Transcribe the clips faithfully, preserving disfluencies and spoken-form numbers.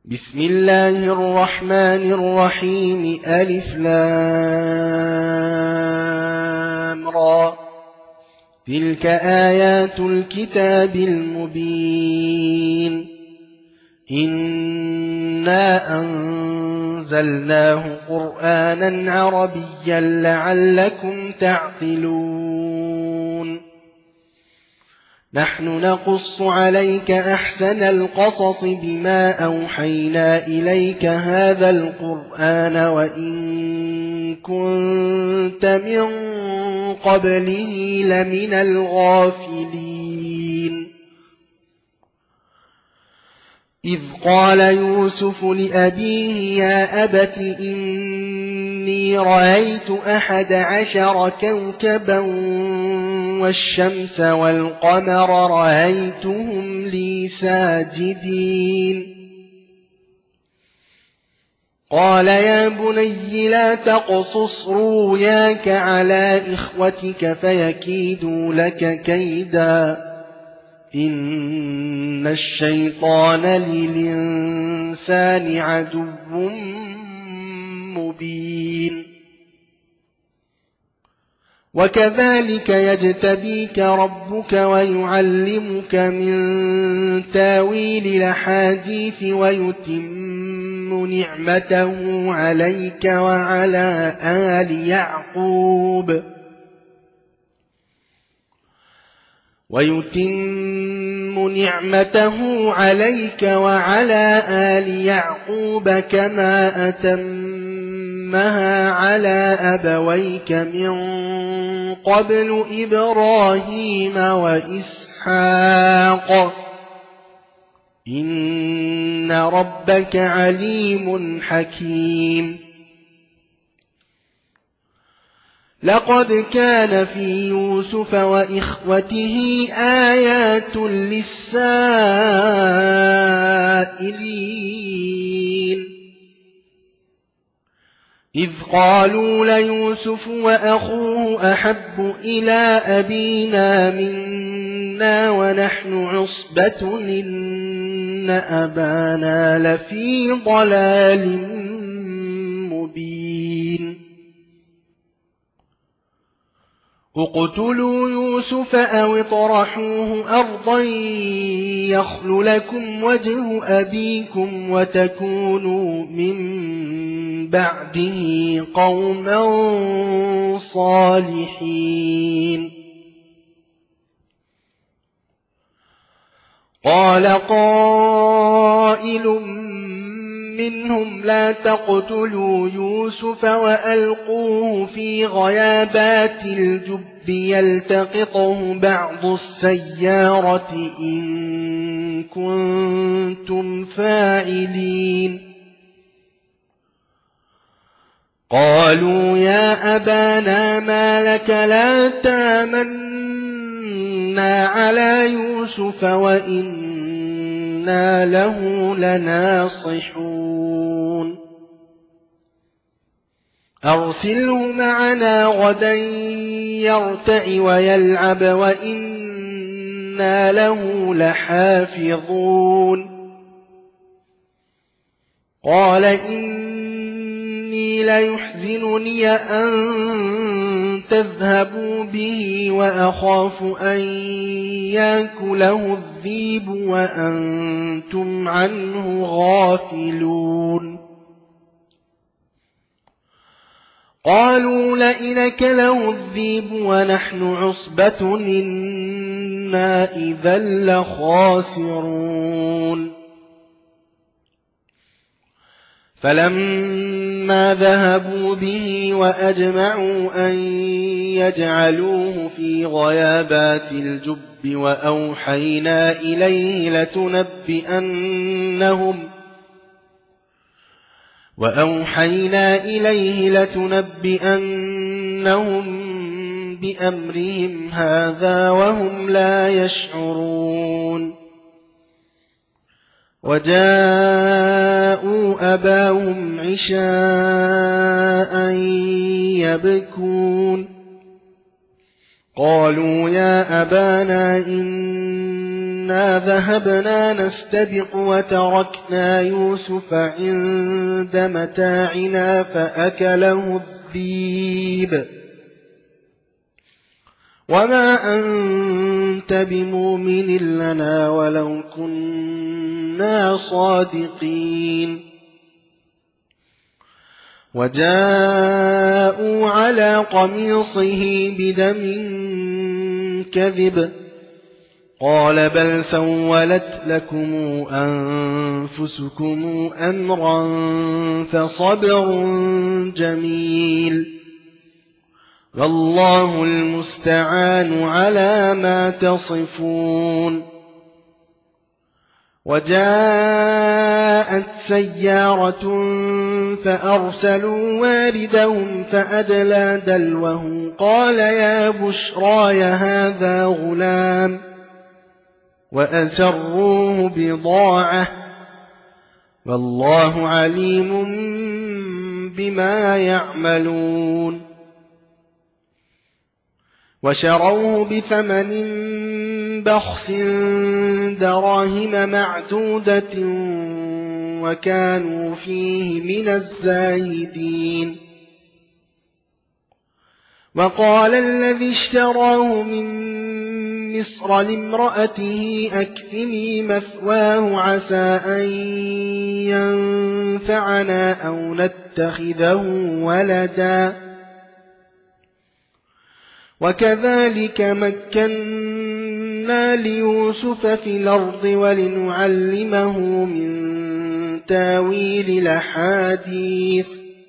بسم الله الرحمن الرحيم ألف لام را تلك آيات الكتاب المبين إنا أنزلناه قرآنا عربيا لعلكم تعقلون نحن نقص عليك أحسن القصص بما أوحينا إليك هذا القرآن وإن كنت من قبله لمن الغافلين إذ قال يوسف لأبيه يا أبت إني رأيت أحد عشر كوكبا والشمس والقمر رأيتهم لي ساجدين قال يا بني لا تقصص رؤياك على إخوتك فيكيدوا لك كيدا إن الشيطان للإنسان عدو مبين وكذلك يجتبيك ربك ويعلمك من تاويل الأحاديث ويتم نعمته عليك وعلى آل يعقوب ويتم نعمته عليك وعلى آل يعقوب كما أتمها على أبويك من قبل إبراهيم وإسحاق إن ربك عليم حكيم لقد كان في يوسف وإخوته آيات للسائلين إذ قالوا ليوسف وأخوه أحب إلى أبينا منا ونحن عصبة إن أبانا لفي ضلال مبين اقتلوا يوسف أو اطرحوه أرضا يخل لكم وجه أبيكم وتكونوا من بعده قوما صالحين قال قائل منهم لا تقتلوا يوسف وألقوه في غيابات الجب يلتقطه بعض السيارة إن كنتم فاعلين قالوا يا أبانا ما لك لا تامنا على يوسف وإنا له لناصحون أرسله معنا غدا يرتع ويلعب وإنا له لحافظون قال إني ليحزنني أن تذهبوا به وأخاف أن يأكله الذئب وأنتم عنه غافلون قالوا لئن أكله الذئب ونحن عصبة إنا إذا لخاسرون فلما ذهبوا به وأجمعوا أن يجعلوه في غيابات الجب وأوحينا إليه لتنبئنهم وأوحينا إليه لتنبئنهم بأمرهم هذا وهم لا يشعرون وجاءوا أباهم عشاء يبكون قالوا يا أبانا إن إنا ذهبنا نستبق وتركنا يوسف عند متاعنا فأكله الذئب وما أنت بمؤمن لنا ولو كنا صادقين وجاءوا على قميصه بدم كذب قال بل سولت لكم أنفسكم أمرا فصبر جميل والله المستعان على ما تصفون وجاءت سيارة فأرسلوا واردهم فأدلى دلوه قال يا بشراي هذا غلام وأسروه بضاعة والله عليم بما يعملون وشروه بثمن بخس دراهم معدودة وكانوا فيه من الزاهدين وقال الذي اشتراه من مصر لامرأته أكرمي مثواه عسى أن ينفعنا أو نتخذه ولدا وكذلك مكنا ليوسف في الأرض ولنعلمه من تاويل الأحاديث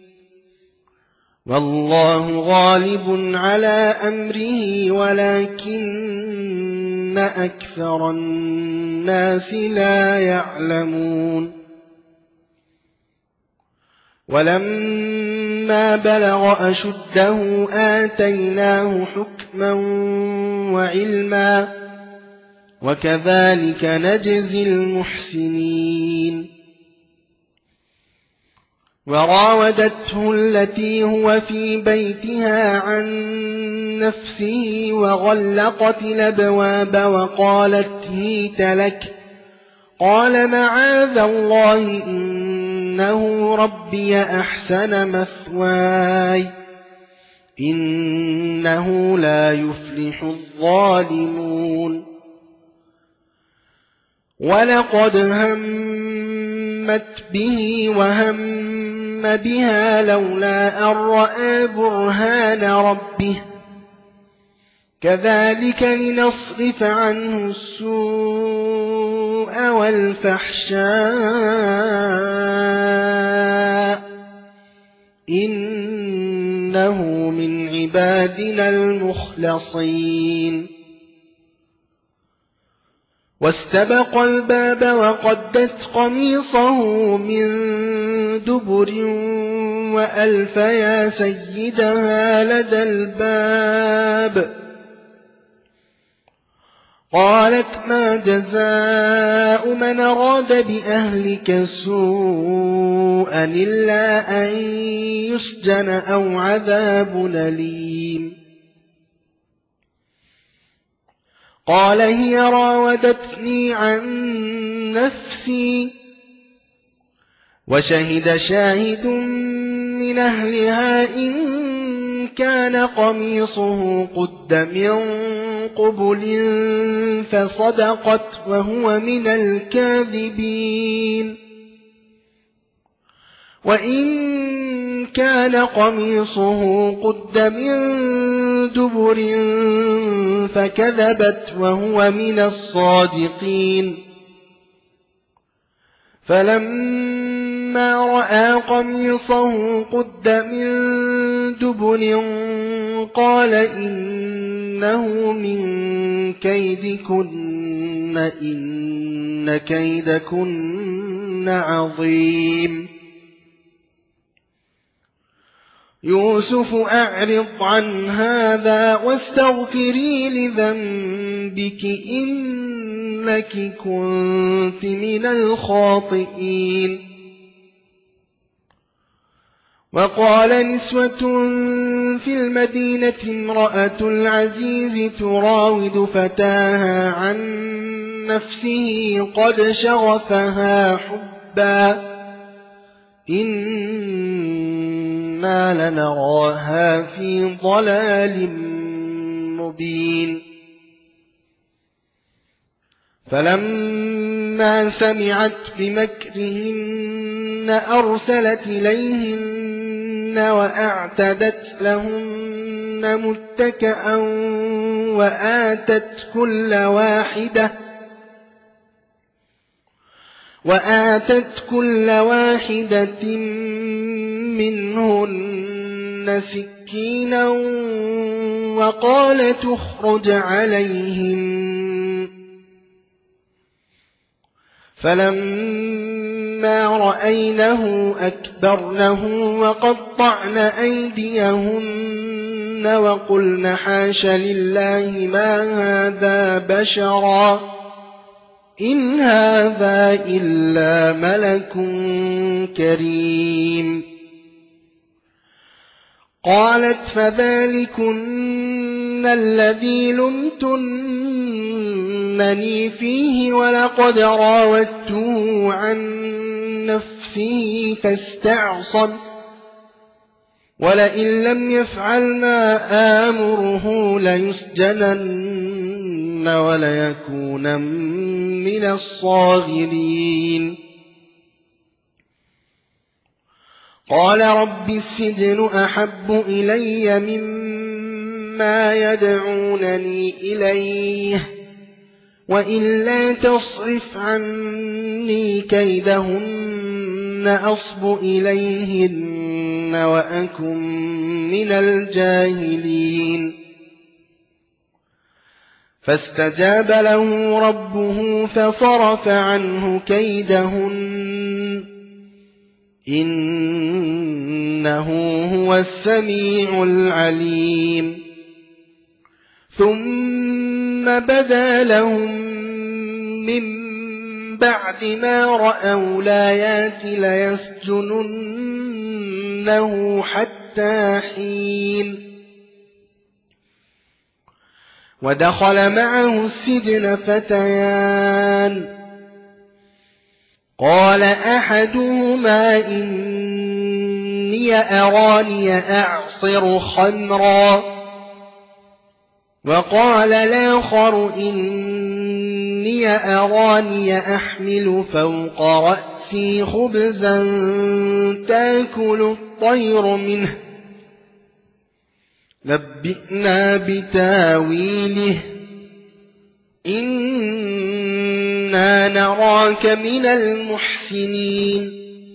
والله غالب على أمره ولكن أكثر الناس لا يعلمون ولما بلغ أشده آتيناه حكما وعلما وكذلك نجزي المحسنين وراودته التي هو في بيتها عن نفسه وغلقت الأبواب وقالت هيت لك قال معاذ الله إنه ربي أحسن مثواي إنه لا يفلح الظالمون ولقد همت به وهم بها لولا أن رأى برهان ربه كذلك لنصرف عنه السوء والفحشاء إنه من عبادنا المخلصين واستبق الباب وقدت قميصه من دبر وألف يا سيدها لدى الباب قالت ما جزاء من أراد بأهلك سوءا إلا أن يسجن أو عذاب أليم قال هي راودتني عن نفسي وشهد شاهد من أهلها إن كان قميصه قد من قبل فصدقت وهو من الكاذبين وإن كان قميصه قد من دبر فكذبت وهو من الصادقين فلما رأى قميصه قد من دبر قال إنه من كيدكن إن كيدكن عظيم يوسف أعرض عن هذا واستغفري لذنبك إنك كنت من الخاطئين وقال نسوة في المدينة امرأة العزيز تراود فتاها عن نفسه قد شغفها حبا إنا لنراها في ضلال مبين. فلما سمعت بمكرهن أرسلت إليهن وأعتدت لهن متكئا وآتت كل واحدة وآتت كل واحدة منهن سكينا وقالت اخرج عليهم. فلما رأينه أكبرنه وقطعن أيديهن وقلن حاش لله ما هذا بشرا إن هذا إلا ملك كريم. قالت فذلكن الذي لمتنني فيه ولقد راودته عن نفسه فاستعصم ولئن لم يفعل ما آمره ليسجنن وليكون من الصاغرين. قال رب السجن أحب إلي مما يدعونني إليه وإلا تصرف عني كيدهن أصب إليهن وأكن من الجاهلين. فاستجاب له ربه فصرف عنه كيدهن إنه هو السميع العليم. ثم بدا لهم من بعد ما رأوا الآيات ليسجننه حتى حين. ودخل معه السجن فتيان قال أحدهما إني أراني أعصر خمرا وقال الآخر إني أراني أحمل فوق رأسي خبزا تأكل الطير منه نبئنا بتاويله إنا نراك من المحسنين.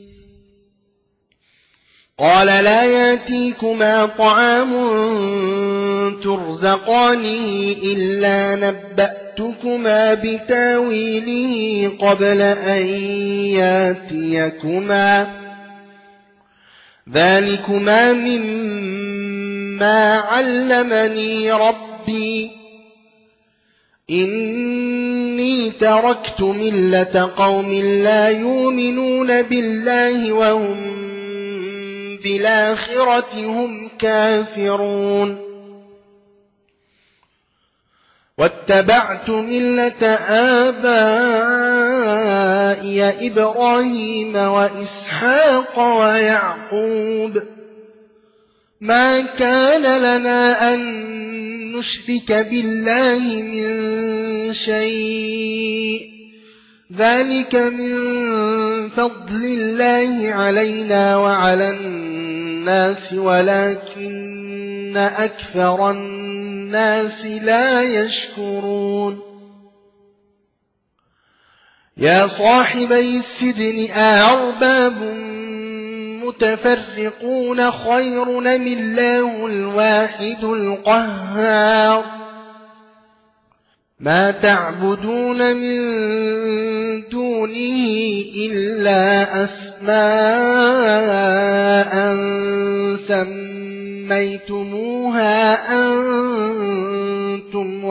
قال لا يأتيكما طعام ترزقانه إلا نبأتكما بتاويله قبل أن يأتيكما ذلكما مما علمني ربي إني تركت ملة قوم لا يؤمنون بالله وهم بالآخرة هم كافرون واتبعت ملة آبائي إبراهيم وإسحاق ويعقوب ما كان لنا أن نشرك بالله من شيء ذلك من فضل الله علينا وعلى الناس ولكن أكثر الناس لا يشكرون. يا صاحبي السجن أأرباب متفرقون خير أم الله الواحد القهار ما تعبدون من دونه إلا أسماء سميتموها أنتم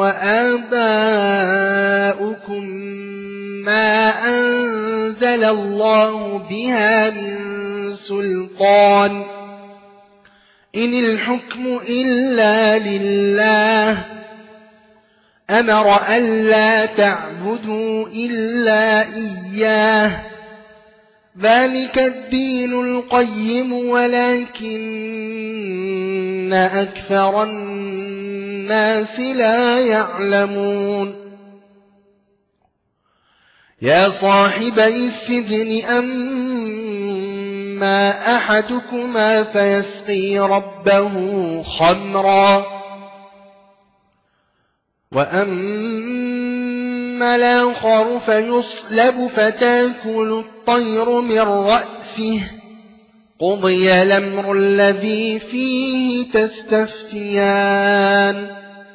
وآباؤكم ما أنزل الله بها من سلطان إن الحكم إلا لله أمر ألا تعبدوا إلا إياه ذلك الدين القيم ولكن أكثر الناس لا يعلمون يا صاحبي السجن أما أحدكما فيسقي ربه خمرا وأما الآخر فيصلب فتاكل الطير من رأسه قضي الأمر الذي فيه تستفتيان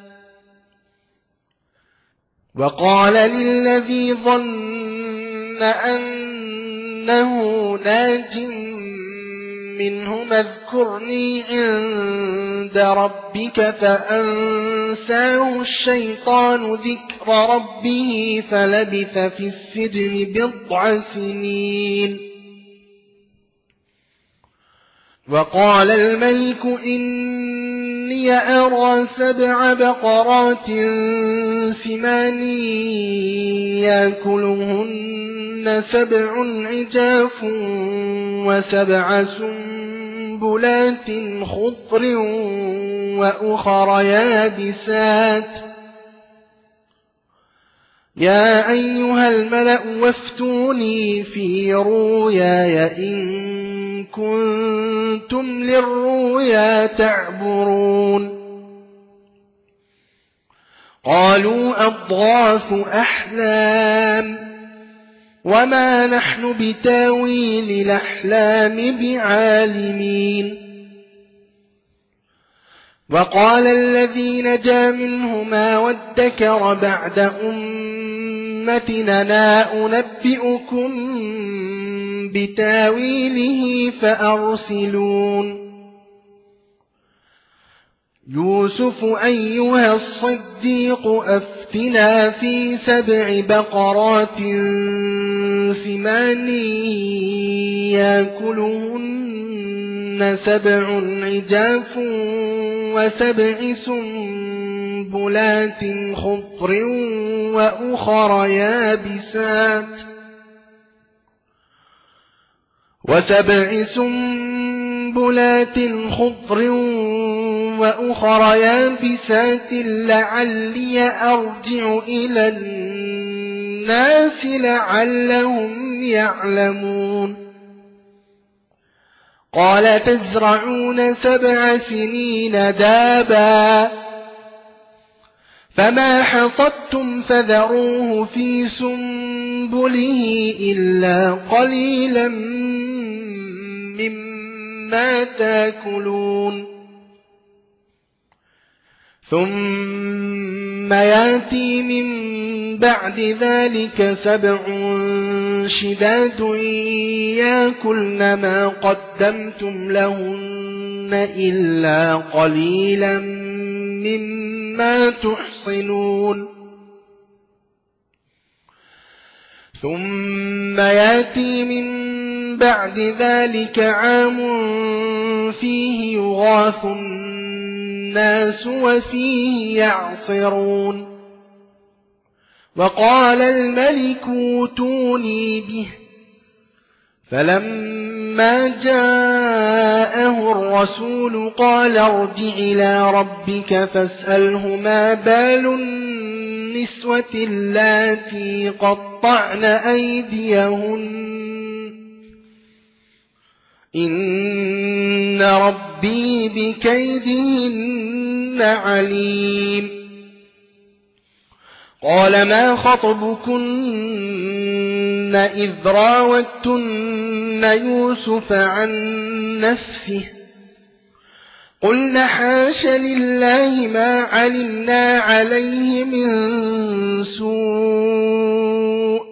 وقال للذي ظن أنه ناج منهما اذكرني عند ربك فأنساه الشيطان ذكر ربه فلبث في السجن بضع سنين وقال الملك إني أرى سبع بقرات سمان يأكلهن سبع عجاف وسبع سنبلات خضر وأخر يابسات يا أيها الملأ وافتوني في رؤياي إن كنتم للرؤيا تعبرون قالوا أضغاث أحلام وما نحن بتاويل الأحلام بعالمين وقال الذي نجا منهما وادكر بعد أمتنا أنبئكم بتاويله فأرسلون يوسف أيها الصديق أفتنا في سبع بقرات سمان يأكلهن سبع عجاف وسبع سنبلات خضر وأخر يابسات وسبع سنبلات خضر وأخر يابسات لعلي أرجع إلى الناس لعلهم يعلمون قال تزرعون سبع سنين دابا فما حصدتم فذروه في سنبله إلا قليلا مما تاكلون ثم يأتي من بعد ذلك سبع شداد يأكلن ما قدمتم لهن إلا قليلا مما تحصنون ثم يأتي من بعد ذلك عام فيه يغاث الناس وفيه يعصرون وقال الملك اوتوني به فلما جاءه الرسول قال ارجع إلى ربك فاسأله ما بال النسوة اللاتي قطعن أيديهن إن ربي بكيدهن عليم قال ما خطبكن إذ راوتن يوسف عن نفسه قلن حاش لله ما علمنا عليه من سوء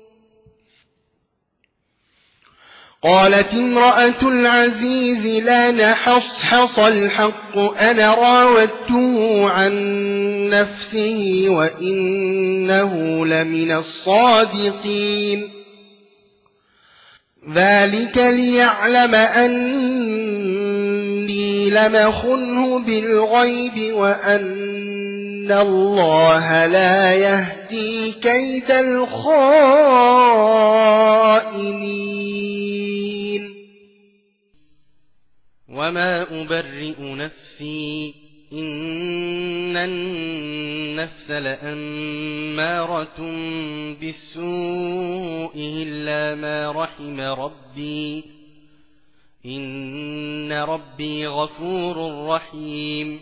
قالت امرأة العزيز لا نحصحص الحق أنا راودته عن نفسه وإنه لمن الصادقين ذلك ليعلم أني مسيلمة خنه بالغيب وأن الله لا يهدي كيد الخائنين وما أبرئ نفسي إن النفس لأمارة بالسوء إلا ما رحم ربي إن ربي غفور رحيم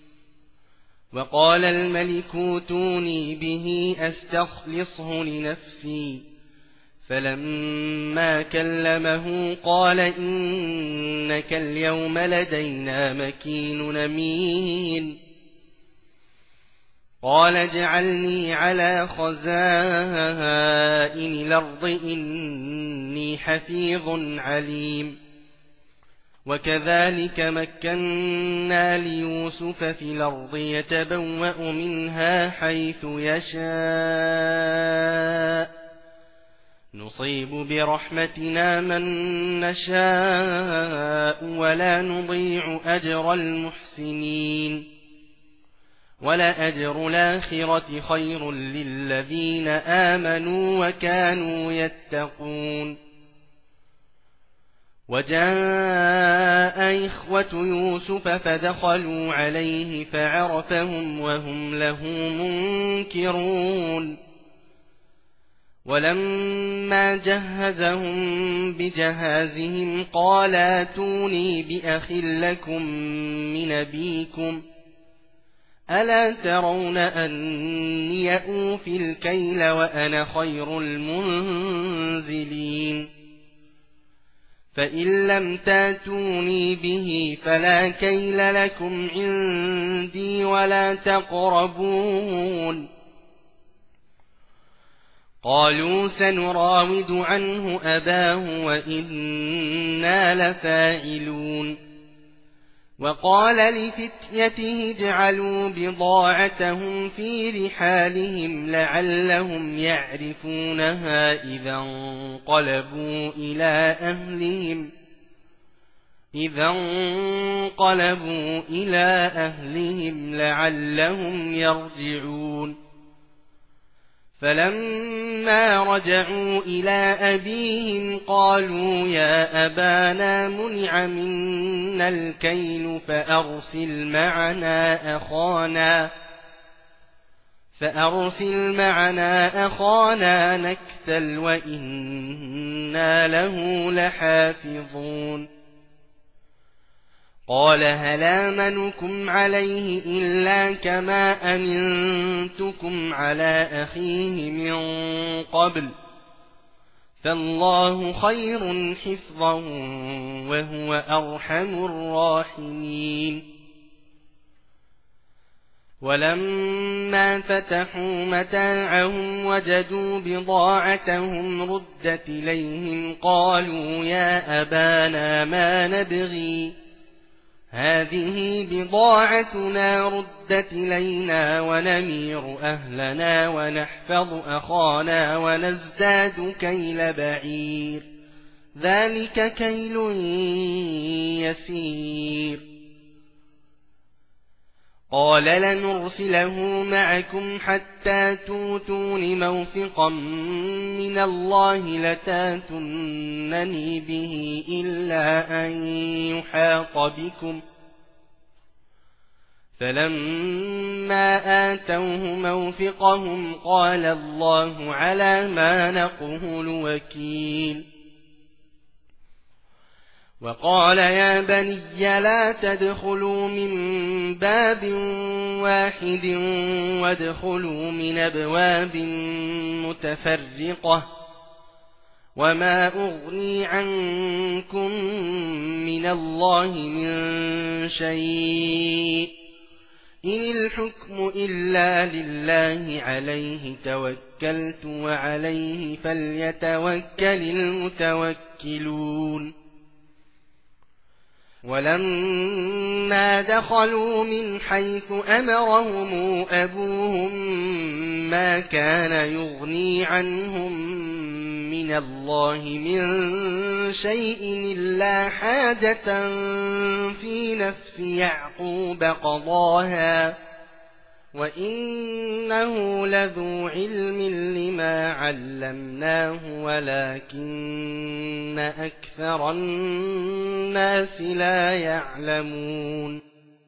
وقال الملك اوتوني به أستخلصه لنفسي فلما كلمه قال إنك اليوم لدينا مكين أمين قال اجعلني على خزائن الأرض إني حفيظ عليم وكذلك مكنا ليوسف في الأرض يتبوأ منها حيث يشاء نصيب برحمتنا من نشاء ولا نضيع أجر المحسنين ولأجر الآخرة خير للذين آمنوا وكانوا يتقون وجاء إخوة يوسف فدخلوا عليه فعرفهم وهم له منكرون ولما جهزهم بجهازهم قال اتوني بأخ لكم من أبيكم ألا ترون أني أوفي الكيل وأنا خير المنزلين فإن لم تاتوني به فلا كيل لكم عندي ولا تقربون قالوا سنراود عنه أباه وإنا لفاعلون وقال لفتيته اجعلوا بضاعتهم في رحالهم لعلهم يعرفونها إذا انقلبوا إلى أهلهم إذا انقلبوا إلى أهلهم لعلهم يرجعون فلما رجعوا إلى أبيهم قالوا يا أبانا منع منا الكيل فأرسل معنا أخانا فأرسل معنا أخانا نكتل وإنا له لحافظون قال هل آمنكم عليه إلا كما أمنتكم على أخيه من قبل فالله خير حفظا وهو أرحم الراحمين ولما فتحوا متاعهم وجدوا بضاعتهم ردت إليهم قالوا يا أبانا ما نبغي هذه بضاعتنا ردت إلينا ونمير أهلنا ونحفظ أخانا ونزداد كيل بعير ذلك كيل يسير قال لنرسله معكم حتى توتون موثقا من الله لتاتونني به إلا أن يحاط بكم فلما آتوه موثقهم قال الله على ما نقول وكيل وقال يا بني لا تدخلوا من باب واحد وادخلوا من أبواب متفرقة وما أغني عنكم من الله من شيء إن الحكم إلا لله عليه توكلت وعليه فليتوكل المتوكلون ولما دخلوا من حيث أمرهم أبوهم ما كان يغني عنهم من الله من شيء إلا حاجة في نفس يعقوب قضاها وإنه لذو علم لما علمناه ولكن أكثر الناس لا يعلمون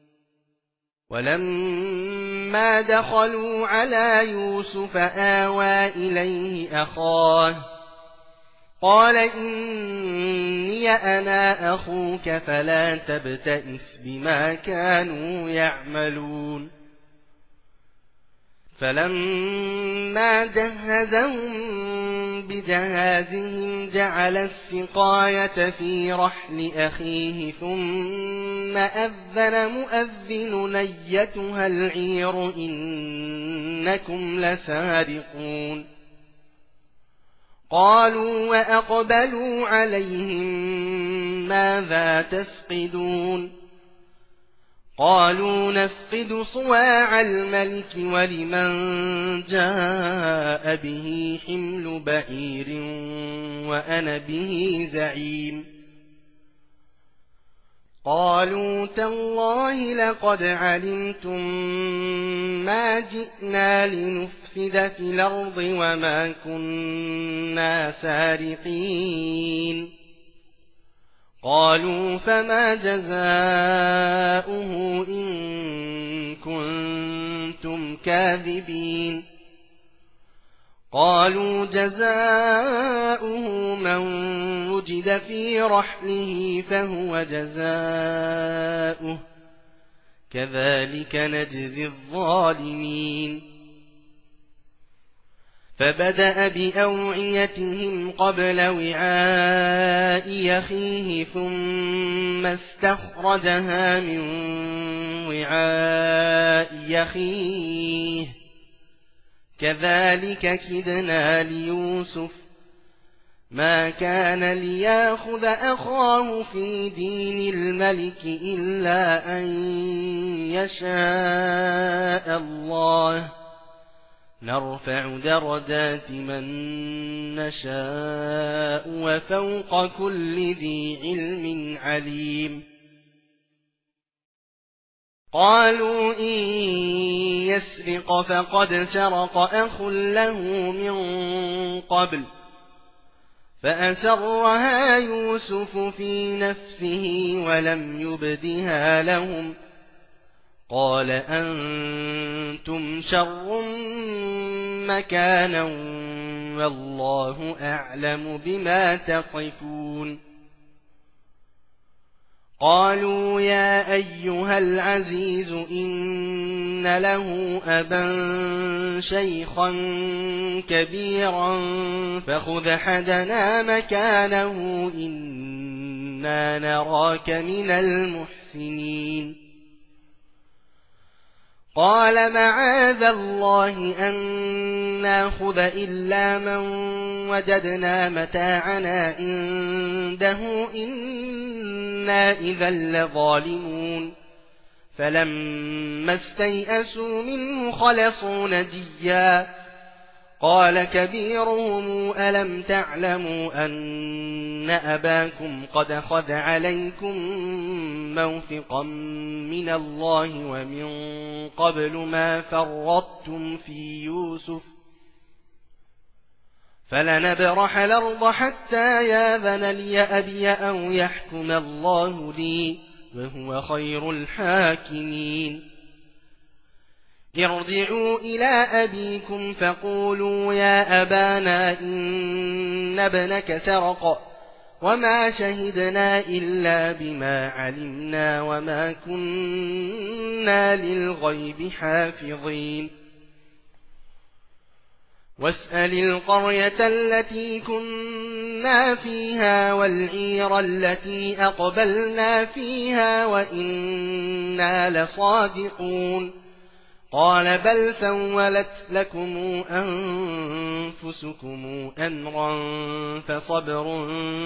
ولما دخلوا على يوسف آوى إليه أخاه قال إني أنا أخوك فلا تبتئس بما كانوا يعملون فلما جهزهم بجهازهم جعل السقاية في رحل أخيه ثم أذن مؤذن أيتها العير إنكم لسارقون قالوا وأقبلوا عليهم ماذا تفقدون قالوا نفقد صواع الملك ولمن جاء به حمل بعير وأنا به زعيم قالوا تالله لقد علمتم ما جئنا لنفسد في الأرض وما كنا سارقين قالوا فما جزاؤه إن كنتم كاذبين قالوا جزاؤه من وجد في رحله فهو جزاؤه كذلك نجزي الظالمين فبدأ بأوعيتهم قبل وعاء أخيه ثم استخرجها من وعاء أخيه كذلك كدنا ليوسف ما كان ليأخذ أخاه في دين الملك إلا أن يشاء الله نرفع درجات من نشاء وفوق كل ذي علم عليم قالوا إن يسرق فقد سرق أخ له من قبل فأسرها يوسف في نفسه ولم يبدها لهم قال أنتم شر مكانا والله أعلم بما تصفون قالوا يا أيها العزيز إن له أبا شيخا كبيرا فخذ أحدنا مكانه إنا نراك من المحسنين قال معاذ الله أن ناخذ إلا من وجدنا متاعنا عنده إنا إذا لظالمون فلما استيئسوا منه خلصوا نجيا قال كبيرهم ألم تعلموا أن أباكم قد أخذ عليكم موثقا من الله ومن قبل ما فرطتم في يوسف فلنبرح الأرض حتى ياذن لي أبي أو يحكم الله لي وهو خير الحاكمين ارجعوا إلى أبيكم فقولوا يا أبانا إن ابنك سرق وما شهدنا إلا بما علمنا وما كنا للغيب حافظين واسأل القرية التي كنا فيها والعير التي أقبلنا فيها وإنا لصادقون قال بل سولت لكم أنفسكم أمرا فصبر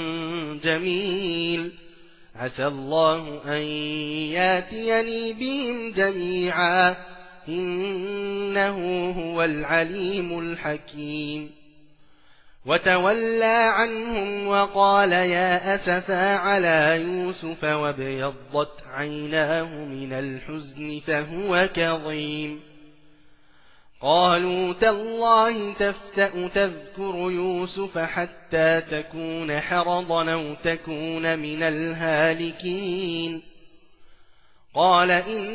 جميل عسى الله أن ياتيني بهم جميعا إنه هو العليم الحكيم وتولى عنهم وقال يا أسفا على يوسف وابيضت عيناه من الحزن فهو كظيم قالوا تالله تفتأ تذكر يوسف حتى تكون حرضا أو تكون من الهالكين قال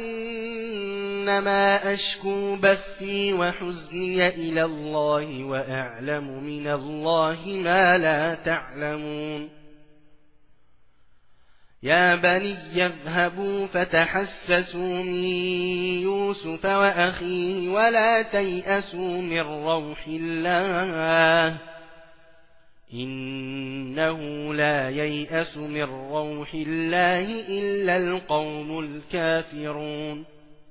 إنما أشكو بثي وحزني إلى الله وأعلم من الله ما لا تعلمون يا بني يذهبوا فتحسسوا من يوسف وأخيه ولا تيأسوا من روح الله إنه لا ييأس من روح الله إلا القوم الكافرون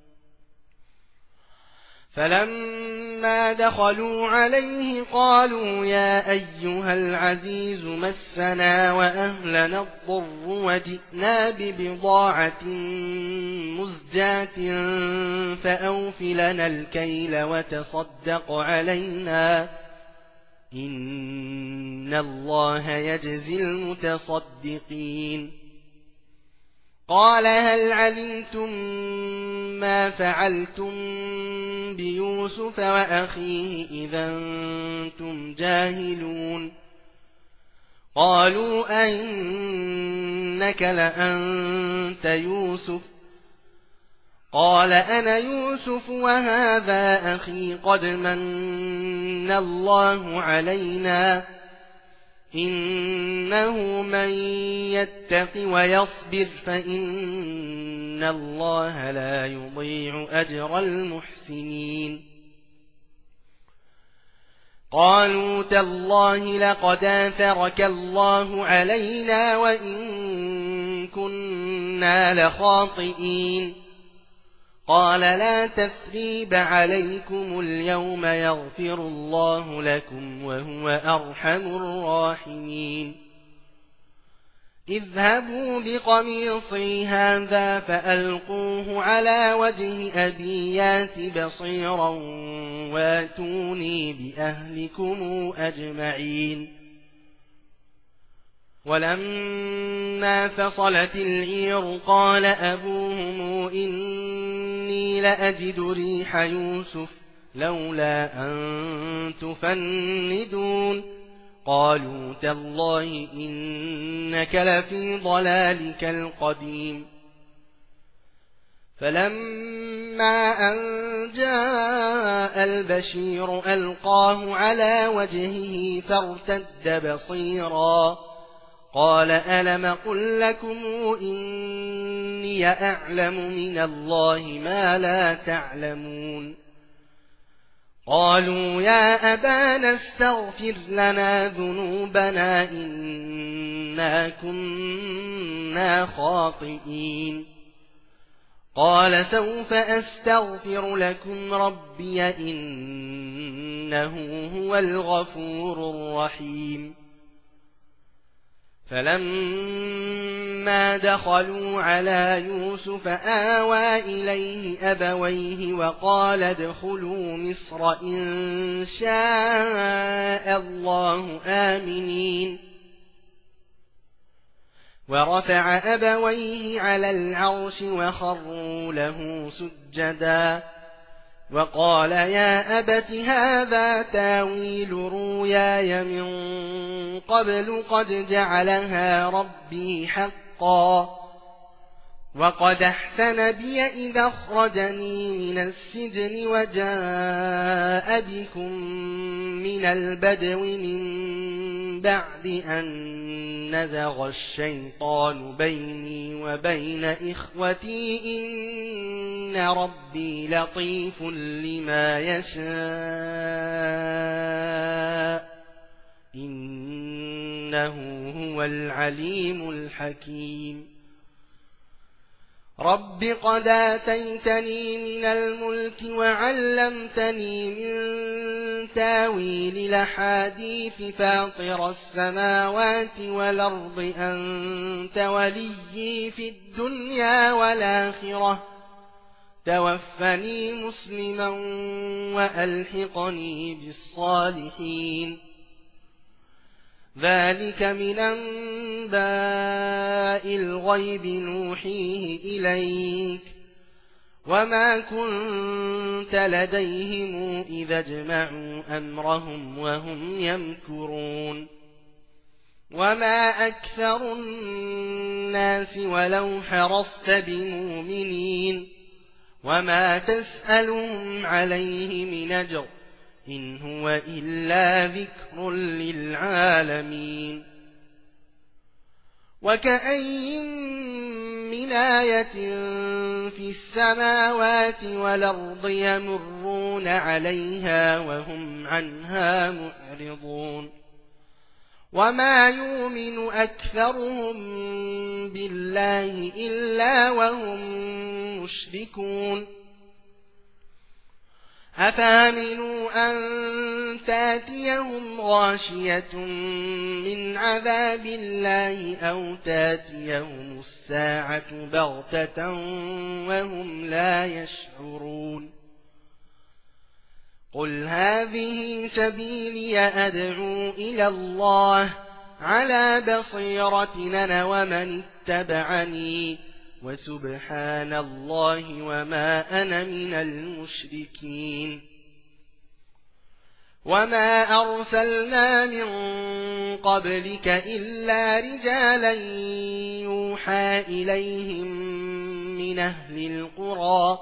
فلما دخلوا عليه قالوا يا أيها العزيز مسنا وأهلنا الضر وجئنا ببضاعة مزجاة فأوف لنا الكيل وتصدق علينا إن الله يجزي المتصدقين قال هل علمتم ما فعلتم بيوسف وأخيه إذا أنتم جاهلون قالوا أئنك لأنت يوسف قال أنا يوسف وهذا أخي قد من الله علينا إنه من يتق ويصبر فإن الله لا يضيع أجر المحسنين قالوا تالله لقد آثرك الله علينا وإن كنا لخاطئين قال لا تثريب عليكم اليوم يغفر الله لكم وهو أرحم الراحمين اذهبوا بقميصي هذا فألقوه على وجه أبي يات بصيرا واتوني بأهلكم أجمعين ولما فصلت العير قال أبوهم إني لأجد ريح يوسف لولا أن تفندون قالوا تالله إنك لفي ضلالك القديم فلما أن جاء البشير ألقاه على وجهه فارتد بصيرا قال ألم قل لكم إني أعلم من الله ما لا تعلمون قالوا يا أبانا استغفر لنا ذنوبنا إنا كنا خاطئين قال سوف أستغفر لكم ربي إنه هو الغفور الرحيم فلما دخلوا على يوسف آوى إليه أبويه وقال ادخلوا مصر إن شاء الله آمنين ورفع أبويه على العرش وخروا له سجدا وقال يا أبت هذا تاويل رؤياي من قبل قد جعلها ربي حقا وقد أحسن بي إذا أخرجني من السجن وجاء بكم من البدو من بعد أن نزغ الشيطان بيني وبين إخوتي إن ربي لطيف لما يشاء إنه هو العليم الحكيم رب قد آتيتني من الملك وعلمتني من تاويل الأحاديث فاطر السماوات والأرض أنت وليي في الدنيا والآخرة توفني مسلما وألحقني بالصالحين ذلك من أنباء الغيب نوحيه إليك وما كنت لديهم إذا اجمعوا أمرهم وهم يمكرون وما أكثر الناس ولو حرصت بمؤمنين وما تسألهم عليه من أجر إن هو إلا ذكر للعالمين وكأين من آية في السماوات والأرض يمرون عليها وهم عنها معرضون وما يؤمن أكثرهم بالله إلا وهم مشركون أفامنوا أن تاتيهم غاشية من عذاب الله أو تاتيهم الساعة بغتة وهم لا يشعرون قل هذه سبيلي أدعو إلى الله على بصيرة أنا ومن اتبعني وسبحان الله وما أنا من المشركين وما أرسلنا من قبلك إلا رجالا يوحى إليهم من أهل القرى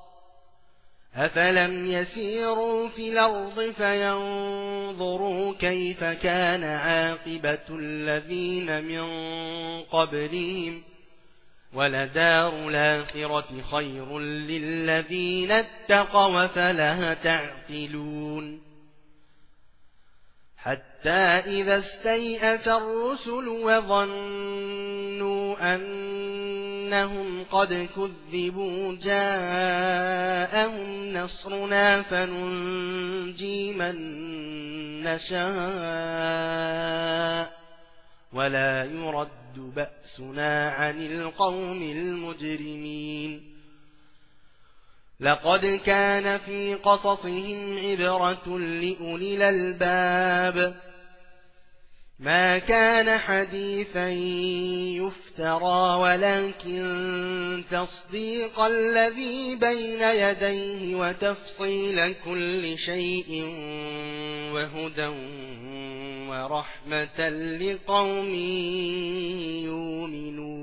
أفلم يسيروا في الأرض فينظروا كيف كان عاقبة الذين من قبلهم ولدار الآخرة خير للذين اتقوا فلا تعقلون حتى إذا استيأس الرسل وظنوا أنهم قد كذبوا جاءهم نصرنا فننجي من نشاء ولا يرد بأسنا عن القوم المجرمين لقد كان في قصصهم عبرة لأولي الألباب ما كان حديثا يفترى ولكن تصديق الذي بين يديه وتفصيل كل شيء وهدى ورحمة لقوم يؤمنون